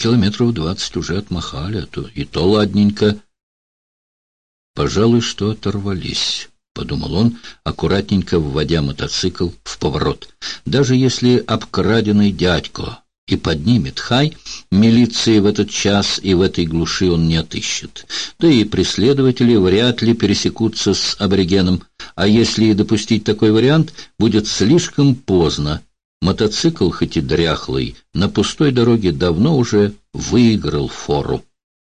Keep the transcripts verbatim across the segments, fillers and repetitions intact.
Километров двадцать уже отмахали, а то и то ладненько. «Пожалуй, что оторвались», — подумал он, аккуратненько вводя мотоцикл в поворот. «Даже если обкраденный дядько и поднимет хай, милиции в этот час и в этой глуши он не отыщет. Да и преследователи вряд ли пересекутся с аборигеном, а если и допустить такой вариант, будет слишком поздно. Мотоцикл, хоть и дряхлый, на пустой дороге давно уже выиграл фору».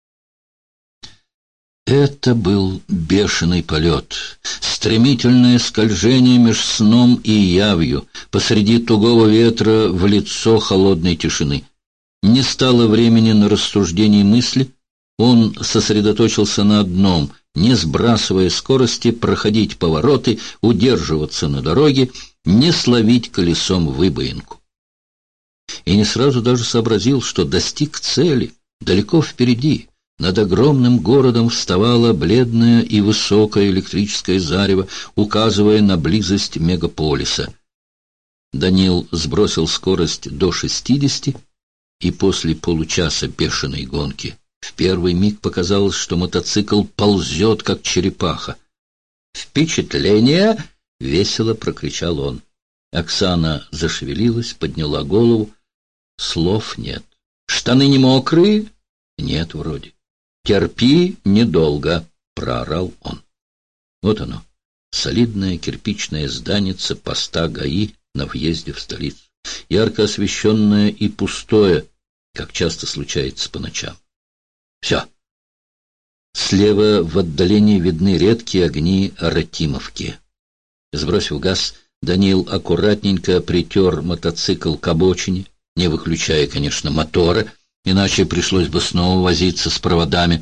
Это был бешеный полет, стремительное скольжение меж сном и явью, посреди тугого ветра в лицо холодной тишины. Не стало времени на рассуждение мысли, он сосредоточился на одном — не сбрасывая скорости, проходить повороты, удерживаться на дороге, не словить колесом выбоинку. И не сразу даже сообразил, что достиг цели, далеко впереди. Над огромным городом вставало бледное и высокое электрическое зарево, указывая на близость мегаполиса. Данил сбросил скорость до шестидесяти, и после получаса бешеной гонки в первый миг показалось, что мотоцикл ползет, как черепаха. «Впечатление!» — весело прокричал он. Оксана зашевелилась, подняла голову. Слов нет. «Штаны не мокрые?» «Нет, вроде». «Терпи недолго», — проорал он. Вот оно, солидное кирпичное зданице поста ГАИ на въезде в столицу, ярко освещенное и пустое, как часто случается по ночам. Все. Слева в отдалении видны редкие огни Ратимовки. Сбросив газ, Данил аккуратненько притер мотоцикл к обочине, не выключая, конечно, мотора, иначе пришлось бы снова возиться с проводами.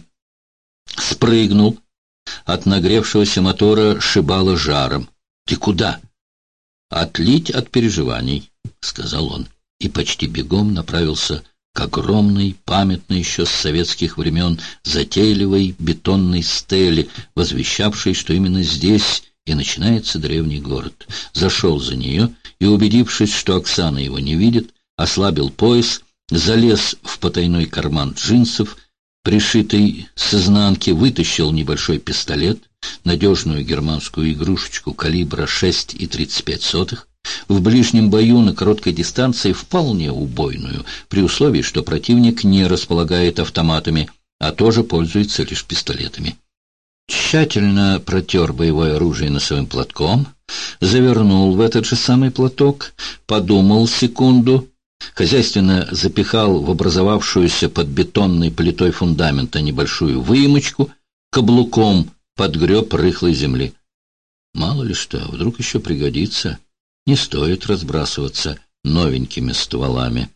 Спрыгнул. От нагревшегося мотора шибало жаром. «Ты куда?» «Отлить от переживаний», — сказал он, и почти бегом направился к огромной, памятной еще с советских времен, затейливой бетонной стеле, возвещавшей, что именно здесь и начинается древний город. Зашел за нее и, убедившись, что Оксана его не видит, ослабил пояс, залез в потайной карман джинсов, пришитый с изнанки, вытащил небольшой пистолет, надежную германскую игрушечку калибра шесть и тридцать пять сотых, в ближнем бою на короткой дистанции вполне убойную, при условии, что противник не располагает автоматами, а тоже пользуется лишь пистолетами. Тщательно протер боевое оружие носовым платком, завернул в этот же самый платок, подумал секунду, хозяйственно запихал в образовавшуюся под бетонной плитой фундамента небольшую выемочку, каблуком подгреб рыхлой земли. Мало ли что, вдруг еще пригодится. Не стоит разбрасываться новенькими стволами.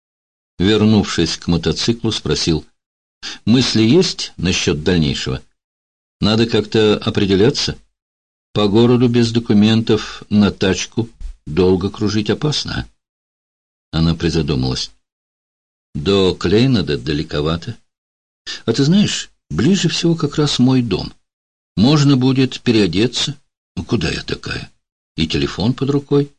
Вернувшись к мотоциклу, спросил: «Мысли есть насчет дальнейшего? Надо как-то определяться. По городу без документов на тачку долго кружить опасно». Она призадумалась. «До Клейнада далековато. А ты знаешь, ближе всего как раз мой дом. Можно будет переодеться. Ну, куда я такая? И телефон под рукой».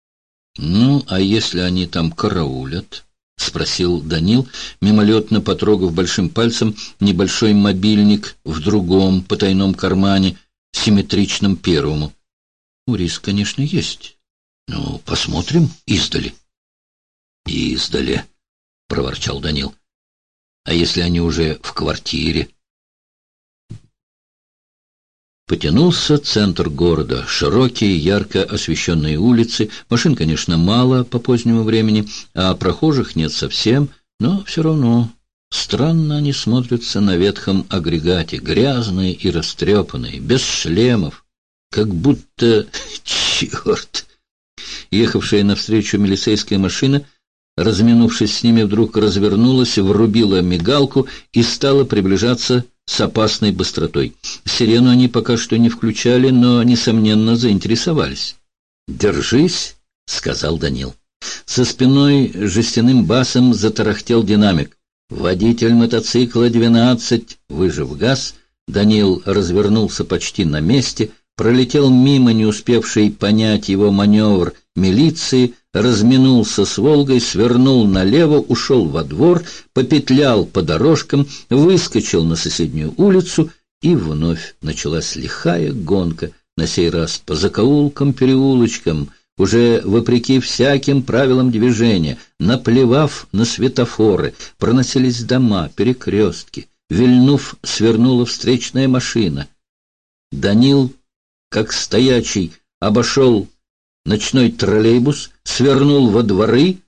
«Ну, а если они там караулят?» — спросил Данил, мимолетно потрогав большим пальцем небольшой мобильник в другом потайном кармане, симметричном первому. «Ну, риск, конечно, есть. Ну, посмотрим издали». «Издали», — проворчал Данил. «А если они уже в квартире?» Потянулся центр города, широкие, ярко освещенные улицы. Машин, конечно, мало по позднему времени, а прохожих нет совсем, но все равно странно они смотрятся на ветхом агрегате, грязные и растрепанные, без шлемов, как будто... Черт! Ехавшая навстречу милицейская машина, разминувшись с ними, вдруг развернулась, врубила мигалку и стала приближаться с опасной быстротой. Сирену они пока что не включали, но, несомненно, заинтересовались. «Держись», — сказал Данил. За спиной жестяным басом затарахтел динамик. «Водитель мотоцикла двенадцать». Выжав газ, Данил развернулся почти на месте, пролетел мимо не успевшей понять его маневр милиции, разминулся с «Волгой», свернул налево, ушел во двор, попетлял по дорожкам, выскочил на соседнюю улицу, и вновь началась лихая гонка, на сей раз по закоулкам, переулочкам, уже вопреки всяким правилам движения, наплевав на светофоры, проносились дома, перекрестки. Вильнув, свернула встречная машина. Данил, как стоячий, обошел ночной троллейбус, свернул во дворы,